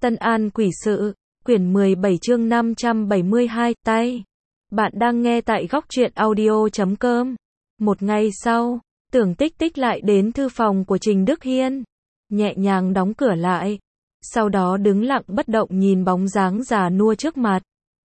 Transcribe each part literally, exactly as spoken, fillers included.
Tân An Quỷ Sự, quyển mười bảy chương năm trăm bảy mươi hai, tay. Bạn đang nghe tại góc truyện audio chấm com. Một ngày sau, Tưởng Tích Tích lại đến thư phòng của Trình Đức Hiên, nhẹ nhàng đóng cửa lại, sau đó đứng lặng bất động nhìn bóng dáng già nua trước mặt.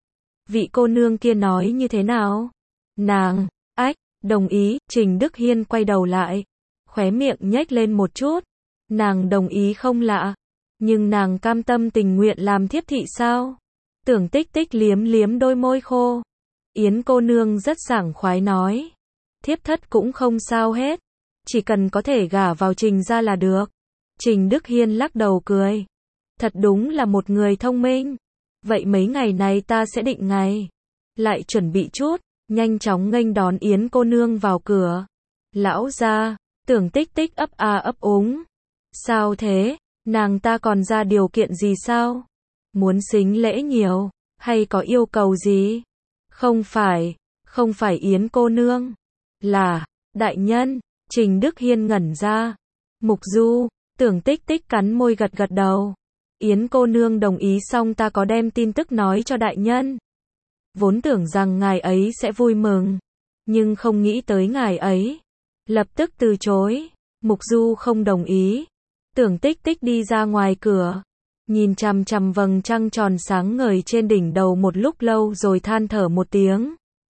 Vị cô nương kia nói như thế nào? Nàng, ách, đồng ý. Trình Đức Hiên quay đầu lại, khóe miệng nhếch lên một chút. Nàng đồng ý không lạ, nhưng nàng cam tâm tình nguyện làm thiếp thị sao? Tưởng Tích Tích liếm liếm đôi môi khô. Yến cô nương rất sảng khoái nói, thiếp thất cũng không sao hết, chỉ cần có thể gả vào Trình gia là được. Trình Đức Hiên lắc đầu cười, thật đúng là một người thông minh. Vậy mấy ngày này ta sẽ định ngày, lại chuẩn bị chút, nhanh chóng nghênh đón Yến cô nương vào cửa. Lão gia, Tưởng Tích Tích ấp a ấp úng. Sao thế, nàng ta còn ra điều kiện gì sao? Muốn sính lễ nhiều, hay có yêu cầu gì? Không phải, không phải Yến cô nương, là, đại nhân. Trình Đức Hiên ngẩn ra. Mục Du, Tưởng Tích Tích cắn môi gật gật đầu. Yến cô nương đồng ý xong ta có đem tin tức nói cho đại nhân. Vốn tưởng rằng ngài ấy sẽ vui mừng, nhưng không nghĩ tới ngài ấy lập tức từ chối. Mục Du không đồng ý. Tưởng Tích Tích đi ra ngoài cửa, nhìn chằm chằm vầng trăng tròn sáng ngời trên đỉnh đầu một lúc lâu rồi than thở một tiếng,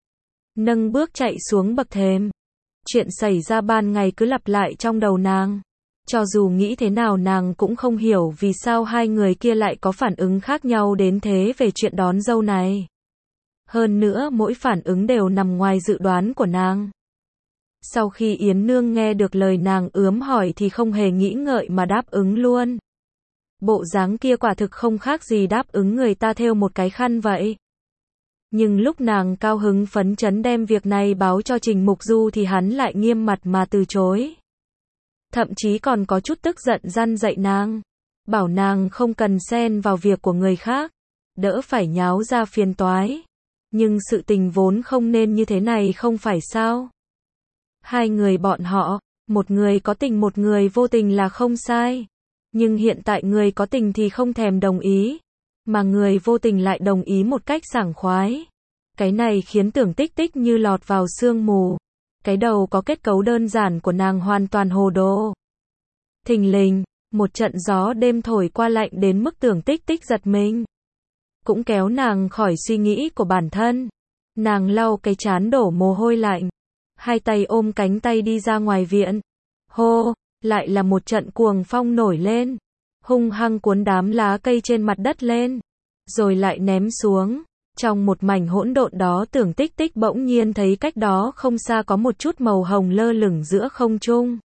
nâng bước chạy xuống bậc thềm. Chuyện xảy ra ban ngày cứ lặp lại trong đầu nàng. Cho dù nghĩ thế nào nàng cũng không hiểu vì sao hai người kia lại có phản ứng khác nhau đến thế về chuyện đón dâu này. Hơn nữa mỗi phản ứng đều nằm ngoài dự đoán của nàng. Sau khi Yến Nương nghe được lời nàng ướm hỏi thì không hề nghĩ ngợi mà đáp ứng luôn. Bộ dáng kia quả thực không khác gì đáp ứng người ta thêu một cái khăn vậy. Nhưng lúc nàng cao hứng phấn chấn đem việc này báo cho Trình Mục Du thì hắn lại nghiêm mặt mà từ chối. Thậm chí còn có chút tức giận răn dạy nàng, bảo nàng không cần xen vào việc của người khác, đỡ phải nháo ra phiền toái. Nhưng sự tình vốn không nên như thế này không phải sao? Hai người bọn họ, một người có tình một người vô tình là không sai. Nhưng hiện tại người có tình thì không thèm đồng ý, mà người vô tình lại đồng ý một cách sảng khoái. Cái này khiến Tưởng Tích Tích như lọt vào sương mù. Cái đầu có kết cấu đơn giản của nàng hoàn toàn hồ đồ. Thình lình, một trận gió đêm thổi qua lạnh đến mức Tưởng Tích Tích giật mình, cũng kéo nàng khỏi suy nghĩ của bản thân. Nàng lau cái trán đổ mồ hôi lạnh, hai tay ôm cánh tay đi ra ngoài viện. Hô, lại là một trận cuồng phong nổi lên, hung hăng cuốn đám lá cây trên mặt đất lên, rồi lại ném xuống. Trong một mảnh hỗn độn đó Tưởng Tích Tích bỗng nhiên thấy cách đó không xa có một chút màu hồng lơ lửng giữa không trung,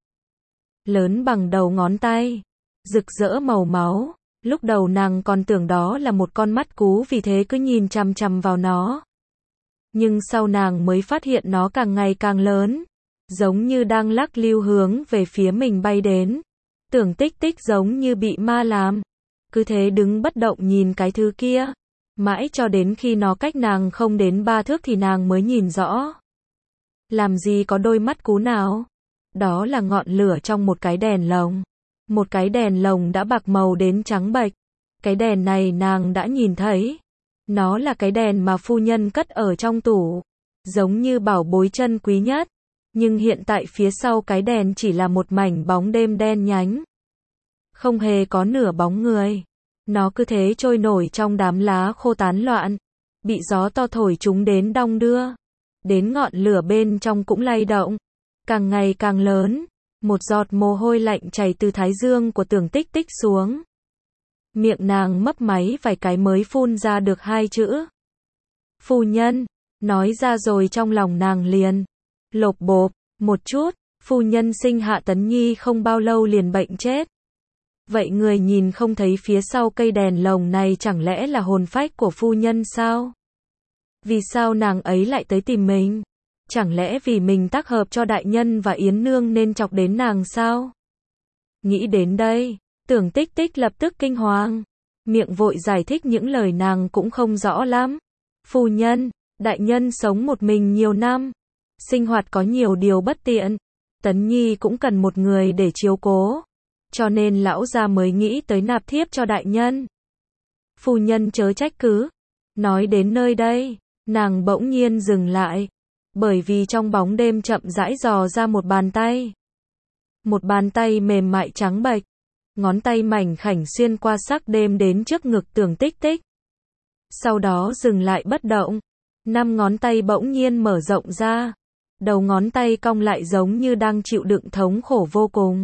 lớn bằng đầu ngón tay, rực rỡ màu máu. Lúc đầu nàng còn tưởng đó là một con mắt cú vì thế cứ nhìn chằm chằm vào nó. Nhưng sau nàng mới phát hiện nó càng ngày càng lớn, giống như đang lắc lư hướng về phía mình bay đến. Tưởng Tích Tích giống như bị ma làm, cứ thế đứng bất động nhìn cái thứ kia, mãi cho đến khi nó cách nàng không đến ba thước thì nàng mới nhìn rõ. Làm gì có đôi mắt cú nào? Đó là ngọn lửa trong một cái đèn lồng. Một cái đèn lồng đã bạc màu đến trắng bệch. Cái đèn này nàng đã nhìn thấy. Nó là cái đèn mà phu nhân cất ở trong tủ, giống như bảo bối chân quý nhất. Nhưng hiện tại phía sau cái đèn chỉ là một mảnh bóng đêm đen nhánh, không hề có nửa bóng người. Nó cứ thế trôi nổi trong đám lá khô tán loạn, bị gió to thổi chúng đến đong đưa. Đến ngọn lửa bên trong cũng lay động, càng ngày càng lớn. Một giọt mồ hôi lạnh chảy từ thái dương của Tưởng Tích Tích xuống. Miệng nàng mấp máy vài cái mới phun ra được hai chữ. Phu nhân, nói ra rồi trong lòng nàng liền lộp bộp một chút. Phu nhân sinh Hạ Tấn Nhi không bao lâu liền bệnh chết. Vậy người nhìn không thấy phía sau cây đèn lồng này chẳng lẽ là hồn phách của phu nhân sao? Vì sao nàng ấy lại tới tìm mình? Chẳng lẽ vì mình tác hợp cho đại nhân và Yến Nương nên chọc đến nàng sao? Nghĩ đến đây, Tưởng Tích Tích lập tức kinh hoàng, miệng vội giải thích những lời nàng cũng không rõ lắm. Phu nhân, đại nhân sống một mình nhiều năm, sinh hoạt có nhiều điều bất tiện, Tấn Nhi cũng cần một người để chiếu cố, cho nên lão gia mới nghĩ tới nạp thiếp cho đại nhân. Phu nhân chớ trách cứ. Nói đến nơi đây, nàng bỗng nhiên dừng lại. Bởi vì trong bóng đêm chậm rãi dò ra một bàn tay. Một bàn tay mềm mại trắng bệch. Ngón tay mảnh khảnh xuyên qua sắc đêm đến trước ngực Tưởng Tích Tích. Sau đó dừng lại bất động. Năm ngón tay bỗng nhiên mở rộng ra. Đầu ngón tay cong lại giống như đang chịu đựng thống khổ vô cùng.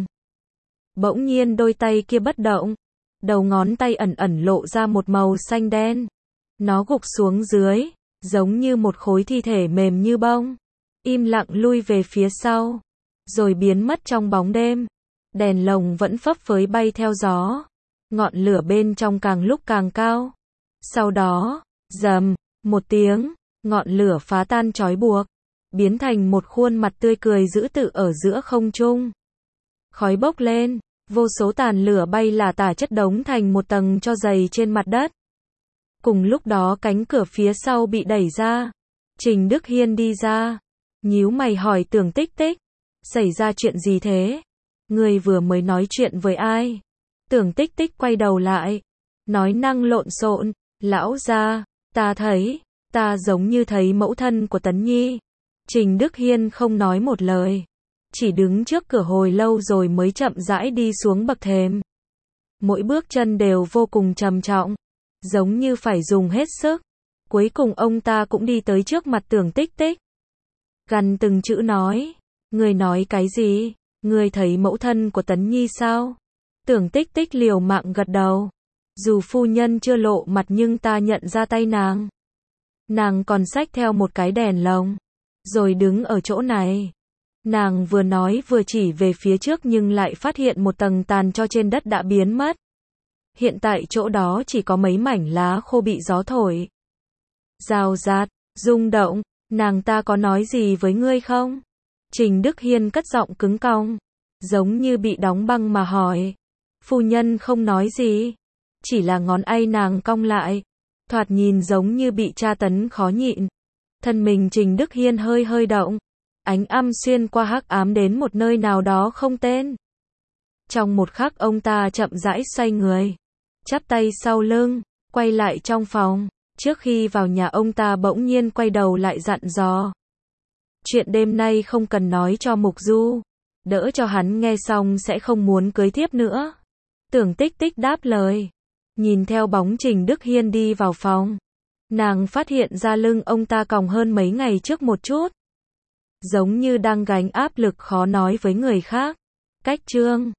Bỗng nhiên đôi tay kia bất động. Đầu ngón tay ẩn ẩn lộ ra một màu xanh đen. Nó gục xuống dưới, giống như một khối thi thể mềm như bông. Im lặng lui về phía sau. Rồi biến mất trong bóng đêm. Đèn lồng vẫn phấp phới bay theo gió. Ngọn lửa bên trong càng lúc càng cao. Sau đó, rầm, một tiếng, ngọn lửa phá tan trói buộc. Biến thành một khuôn mặt tươi cười dữ tợn ở giữa không trung. Khói bốc lên, vô số tàn lửa bay lả tả chất đống thành một tầng tro dày trên mặt đất. Cùng lúc đó cánh cửa phía sau bị đẩy ra. Trình Đức Hiên đi ra. Nhíu mày hỏi Tưởng Tích Tích. Xảy ra chuyện gì thế? Người vừa mới nói chuyện với ai? Tưởng Tích Tích quay đầu lại. Nói năng lộn xộn. Lão gia, ta thấy, ta giống như thấy mẫu thân của Tấn Nhi. Trình Đức Hiên không nói một lời. Chỉ đứng trước cửa hồi lâu rồi mới chậm rãi đi xuống bậc thềm. Mỗi bước chân đều vô cùng trầm trọng. Giống như phải dùng hết sức. Cuối cùng ông ta cũng đi tới trước mặt Tưởng Tích Tích. Gằn từng chữ nói. Người nói cái gì? Người thấy mẫu thân của Tấn Nhi sao? Tưởng Tích Tích liều mạng gật đầu. Dù phu nhân chưa lộ mặt nhưng ta nhận ra tay nàng. Nàng còn xách theo một cái đèn lồng. Rồi đứng ở chỗ này. Nàng vừa nói vừa chỉ về phía trước nhưng lại phát hiện một tầng tàn tro trên đất đã biến mất. Hiện tại chỗ đó chỉ có mấy mảnh lá khô bị gió thổi. Rào rạt, rung động, nàng ta có nói gì với ngươi không? Trình Đức Hiên cất giọng cứng cong, giống như bị đóng băng mà hỏi. Phu nhân không nói gì, chỉ là ngón tay nàng cong lại, thoạt nhìn giống như bị tra tấn khó nhịn. Thân mình Trình Đức Hiên hơi hơi động, ánh âm xuyên qua hắc ám đến một nơi nào đó không tên. Trong một khắc ông ta chậm rãi xoay người, chắp tay sau lưng, quay lại trong phòng. Trước khi vào nhà ông ta bỗng nhiên quay đầu lại dặn dò. Chuyện đêm nay không cần nói cho Mục Du, đỡ cho hắn nghe xong sẽ không muốn cưới thiếp nữa. Tưởng Tích Tích đáp lời, nhìn theo bóng Trình Đức Hiên đi vào phòng. Nàng phát hiện ra lưng ông ta còng hơn mấy ngày trước một chút. Giống như đang gánh áp lực khó nói với người khác. Cách chương